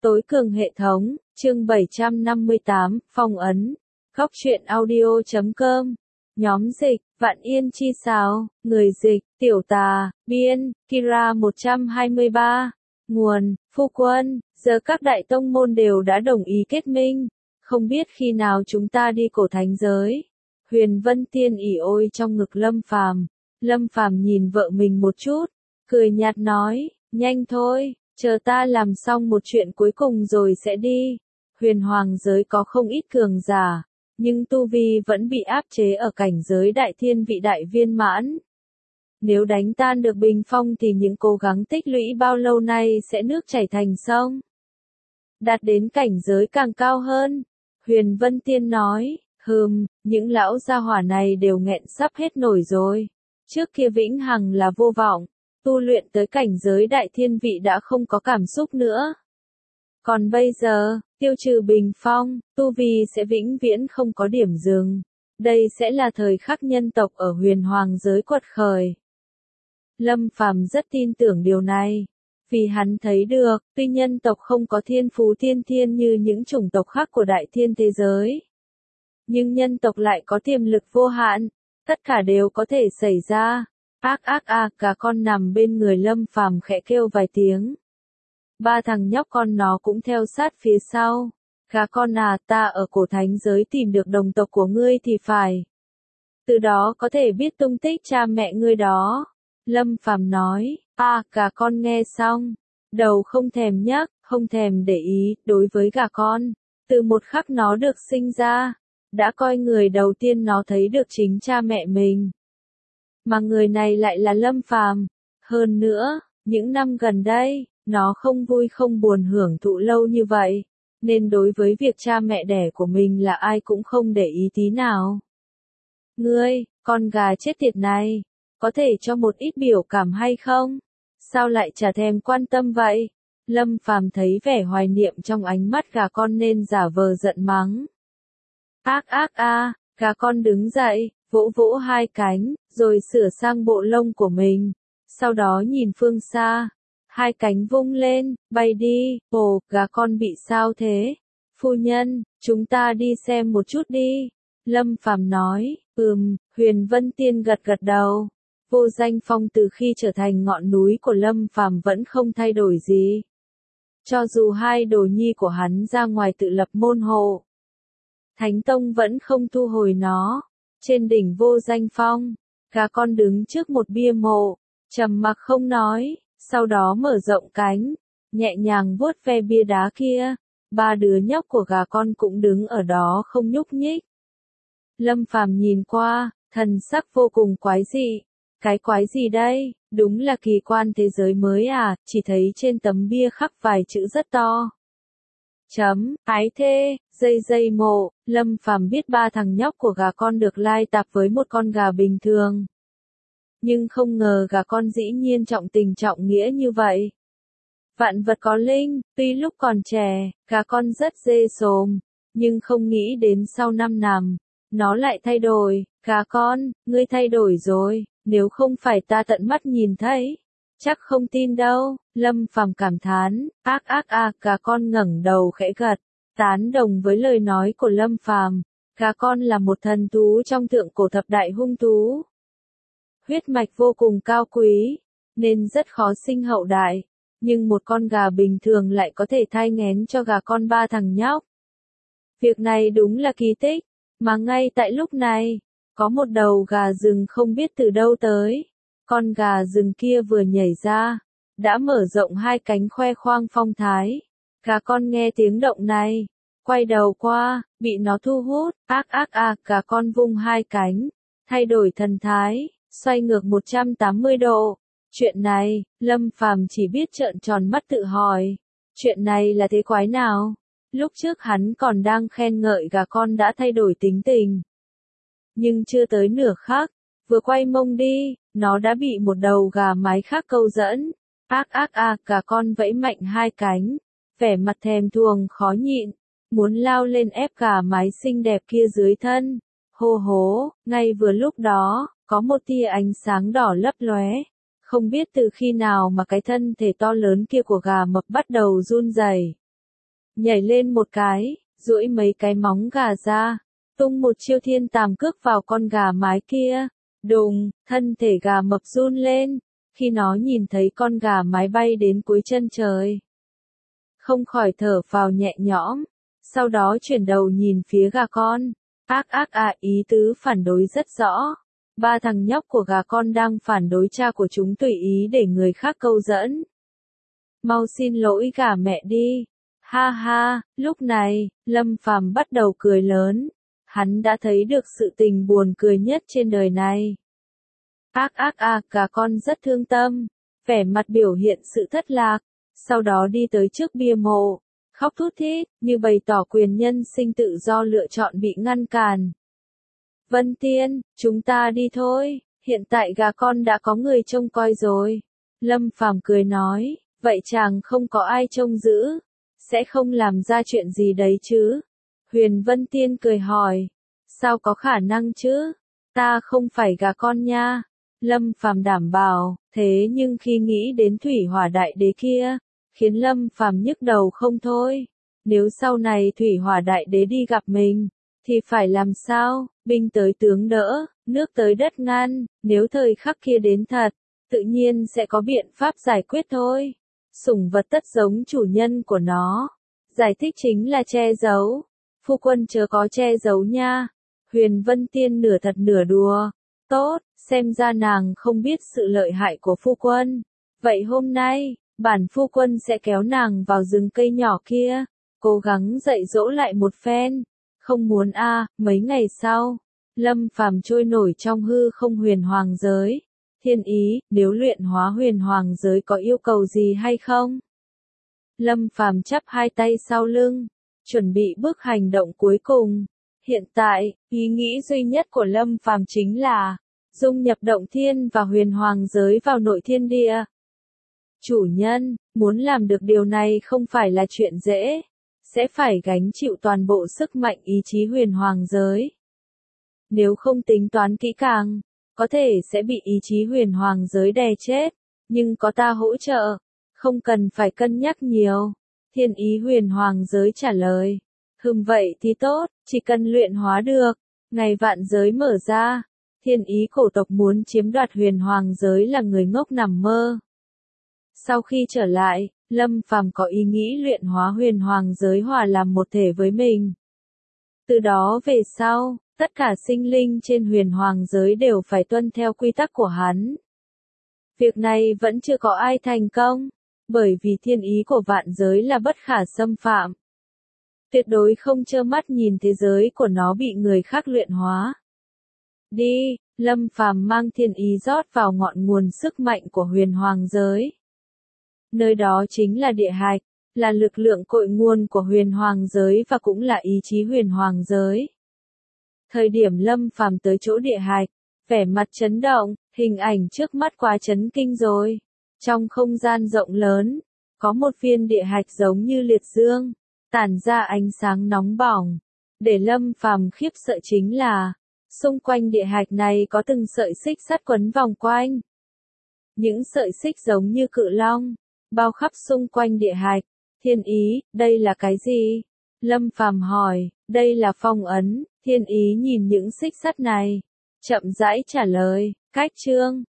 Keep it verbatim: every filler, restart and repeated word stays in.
Tối cường hệ thống, chương bảy trăm năm mươi tám, phong ấn. Góc truyện audio chấm com. Nhóm dịch, Vạn Yên Chi Sáo, người dịch, Tiểu Tà, biên, Kira một trăm hai mươi ba. Nguồn, Phu Quân, giờ các đại tông môn đều đã đồng ý kết minh. Không biết khi nào chúng ta đi cổ thánh giới. Huyền Vân Tiên ỉ ôi trong ngực Lâm Phàm. Lâm Phàm nhìn vợ mình một chút, cười nhạt nói, nhanh thôi. Chờ ta làm xong một chuyện cuối cùng rồi sẽ đi. Huyền hoàng giới có không ít cường giả, nhưng tu vi vẫn bị áp chế ở cảnh giới đại thiên vị đại viên mãn. Nếu đánh tan được bình phong thì những cố gắng tích lũy bao lâu nay sẽ nước chảy thành sông. Đạt đến cảnh giới càng cao hơn. Huyền Vân Tiên nói, hừm, những lão gia hỏa này đều nghẹn sắp hết nổi rồi. Trước kia vĩnh hằng là vô vọng. Tu luyện tới cảnh giới đại thiên vị đã không có cảm xúc nữa. Còn bây giờ, tiêu trừ bình phong, tu vi sẽ vĩnh viễn không có điểm dừng. Đây sẽ là thời khắc nhân tộc ở huyền hoàng giới quật khởi. Lâm Phàm rất tin tưởng điều này. Vì hắn thấy được, tuy nhân tộc không có thiên phú tiên thiên như những chủng tộc khác của đại thiên thế giới. Nhưng nhân tộc lại có tiềm lực vô hạn. Tất cả đều có thể xảy ra. Ác ác a, cả con nằm bên người Lâm Phàm khẽ kêu vài tiếng. Ba thằng nhóc con nó cũng theo sát phía sau. Gà con à, ta ở cổ thánh giới tìm được đồng tộc của ngươi thì phải. Từ đó có thể biết tung tích cha mẹ ngươi đó. Lâm Phàm nói, a, gà con nghe xong. Đầu không thèm nhắc, không thèm để ý, đối với gà con. Từ một khắc nó được sinh ra, đã coi người đầu tiên nó thấy được chính cha mẹ mình. Mà người này lại là Lâm Phàm. Hơn nữa, những năm gần đây, nó không vui không buồn hưởng thụ lâu như vậy, nên đối với việc cha mẹ đẻ của mình là ai cũng không để ý tí nào. Ngươi, con gà chết tiệt này, có thể cho một ít biểu cảm hay không? Sao lại chả thèm quan tâm vậy? Lâm Phàm thấy vẻ hoài niệm trong ánh mắt gà con nên giả vờ giận mắng. Ác ác a, gà con đứng dậy, vỗ vỗ hai cánh, rồi sửa sang bộ lông của mình. Sau đó nhìn phương xa, hai cánh vung lên, bay đi. Ồ, gà con bị sao thế? Phu nhân, chúng ta đi xem một chút đi. Lâm Phàm nói, ừm, Huyền Vân Tiên gật gật đầu. Vô Danh Phong từ khi trở thành ngọn núi của Lâm Phàm vẫn không thay đổi gì. Cho dù hai đồ nhi của hắn ra ngoài tự lập môn hộ, Thánh Tông vẫn không thu hồi nó. Trên đỉnh Vô Danh Phong, gà con đứng trước một bia mộ, trầm mặc không nói, sau đó mở rộng cánh, nhẹ nhàng vuốt ve bia đá kia. Ba đứa nhóc của gà con cũng đứng ở đó không nhúc nhích. Lâm Phàm nhìn qua, thần sắc vô cùng quái dị. Cái quái gì đây? Đúng là kỳ quan thế giới mới à, chỉ thấy trên tấm bia khắc vài chữ rất to. Chấm, ái thê, dây dây mộ. Lâm Phàm biết ba thằng nhóc của gà con được lai tạp với một con gà bình thường. Nhưng không ngờ gà con dĩ nhiên trọng tình trọng nghĩa như vậy. Vạn vật có linh, tuy lúc còn trẻ, gà con rất dê sồm, nhưng không nghĩ đến sau năm năm, nó lại thay đổi. Gà con, ngươi thay đổi rồi, nếu không phải ta tận mắt nhìn thấy, chắc không tin đâu. Lâm Phàm cảm thán, ác ác a, gà con ngẩng đầu khẽ gật, tán đồng với lời nói của Lâm Phàm. Gà con là một thần thú trong thượng cổ thập đại hung thú. Huyết mạch vô cùng cao quý, nên rất khó sinh hậu đại. Nhưng một con gà bình thường lại có thể thai nghén cho gà con ba thằng nhóc. Việc này đúng là kỳ tích, mà ngay tại lúc này, có một đầu gà rừng không biết từ đâu tới. Con gà rừng kia vừa nhảy ra, đã mở rộng hai cánh khoe khoang phong thái. Gà con nghe tiếng động này, quay đầu qua, bị nó thu hút. Ác ác ác, gà con vung hai cánh, thay đổi thần thái, xoay ngược một trăm tám mươi độ. Chuyện này, Lâm Phàm chỉ biết trợn tròn mắt tự hỏi. Chuyện này là thế quái nào? Lúc trước hắn còn đang khen ngợi gà con đã thay đổi tính tình. Nhưng chưa tới nửa khắc, vừa quay mông đi, nó đã bị một đầu gà mái khác câu dẫn. Ác ác a, gà con vẫy mạnh hai cánh, vẻ mặt thèm thuồng khó nhịn, muốn lao lên ép gà mái xinh đẹp kia dưới thân. Hô hố, ngay vừa lúc đó, có một tia ánh sáng đỏ lấp lóe. Không biết từ khi nào mà cái thân thể to lớn kia của gà mập bắt đầu run rẩy. nhảy lên một cái, duỗi mấy cái móng gà ra, tung một chiêu thiên tàm cước vào con gà mái kia. Đùng, thân thể gà mập run lên, khi nó nhìn thấy con gà mái bay đến cuối chân trời. Không khỏi thở phào nhẹ nhõm, sau đó chuyển đầu nhìn phía gà con. Ác ác à, ý tứ phản đối rất rõ. Ba thằng nhóc của gà con đang phản đối cha của chúng tùy ý để người khác câu dẫn. Mau xin lỗi gà mẹ đi. Ha ha, lúc này, Lâm Phàm bắt đầu cười lớn. Hắn đã thấy được sự tình buồn cười nhất trên đời này. Ác ác à, gà con rất thương tâm, vẻ mặt biểu hiện sự thất lạc, sau đó đi tới trước bia mộ, khóc thút thít, như bày tỏ quyền nhân sinh tự do lựa chọn bị ngăn cản. Vân Tiên, chúng ta đi thôi, hiện tại gà con đã có người trông coi rồi. Lâm Phàm cười nói, vậy chàng không có ai trông giữ, sẽ không làm ra chuyện gì đấy chứ? Huyền Vân Tiên cười hỏi, sao có khả năng chứ? Ta không phải gà con nha. Lâm Phàm đảm bảo, thế nhưng khi nghĩ đến Thủy Hỏa Đại Đế kia, khiến Lâm Phàm nhức đầu không thôi. Nếu sau này Thủy Hỏa Đại Đế đi gặp mình, thì phải làm sao? Binh tới tướng đỡ, nước tới đất ngăn, nếu thời khắc kia đến thật, tự nhiên sẽ có biện pháp giải quyết thôi. Sủng vật tất giống chủ nhân của nó. Giải thích chính là che giấu. Phu quân chớ có che giấu nha. Huyền Vân Tiên nửa thật nửa đùa. Tốt, xem ra nàng không biết sự lợi hại của phu quân. Vậy hôm nay, bản phu quân sẽ kéo nàng vào rừng cây nhỏ kia, cố gắng dạy dỗ lại một phen. Không muốn a, à, mấy ngày sau, Lâm Phàm trôi nổi trong hư không huyền hoàng giới. Thiên ý, nếu luyện hóa huyền hoàng giới có yêu cầu gì hay không? Lâm Phàm chắp hai tay sau lưng, chuẩn bị bước hành động cuối cùng. Hiện tại, ý nghĩ duy nhất của Lâm Phàm chính là dung nhập động thiên và huyền hoàng giới vào nội thiên địa. Chủ nhân, muốn làm được điều này không phải là chuyện dễ, sẽ phải gánh chịu toàn bộ sức mạnh ý chí huyền hoàng giới. Nếu không tính toán kỹ càng, có thể sẽ bị ý chí huyền hoàng giới đè chết, nhưng có ta hỗ trợ, không cần phải cân nhắc nhiều. Thiên ý huyền hoàng giới trả lời, hừm vậy thì tốt, chỉ cần luyện hóa được, ngày vạn giới mở ra, thiên ý cổ tộc muốn chiếm đoạt huyền hoàng giới là người ngốc nằm mơ. Sau khi trở lại, Lâm Phàm có ý nghĩ luyện hóa huyền hoàng giới hòa làm một thể với mình. Từ đó về sau, tất cả sinh linh trên huyền hoàng giới đều phải tuân theo quy tắc của hắn. Việc này vẫn chưa có ai thành công, bởi vì thiên ý của vạn giới là bất khả xâm phạm. Tuyệt đối không trơ mắt nhìn thế giới của nó bị người khác luyện hóa. Đi, Lâm Phàm mang thiên ý rót vào ngọn nguồn sức mạnh của huyền hoàng giới. Nơi đó chính là địa hạch, là lực lượng cội nguồn của huyền hoàng giới và cũng là ý chí huyền hoàng giới. Thời điểm Lâm Phàm tới chỗ địa hạch, vẻ mặt chấn động, hình ảnh trước mắt quá chấn kinh rồi. Trong không gian rộng lớn, có một viên địa hạch giống như liệt dương, tản ra ánh sáng nóng bỏng. Để Lâm Phàm khiếp sợ chính là, xung quanh địa hạch này có từng sợi xích sắt quấn vòng quanh. Những sợi xích giống như cự long, bao khắp xung quanh địa hạch. Thiên ý, đây là cái gì? Lâm Phàm hỏi, đây là phong ấn. Thiên ý nhìn những xích sắt này, chậm rãi trả lời, cách chương.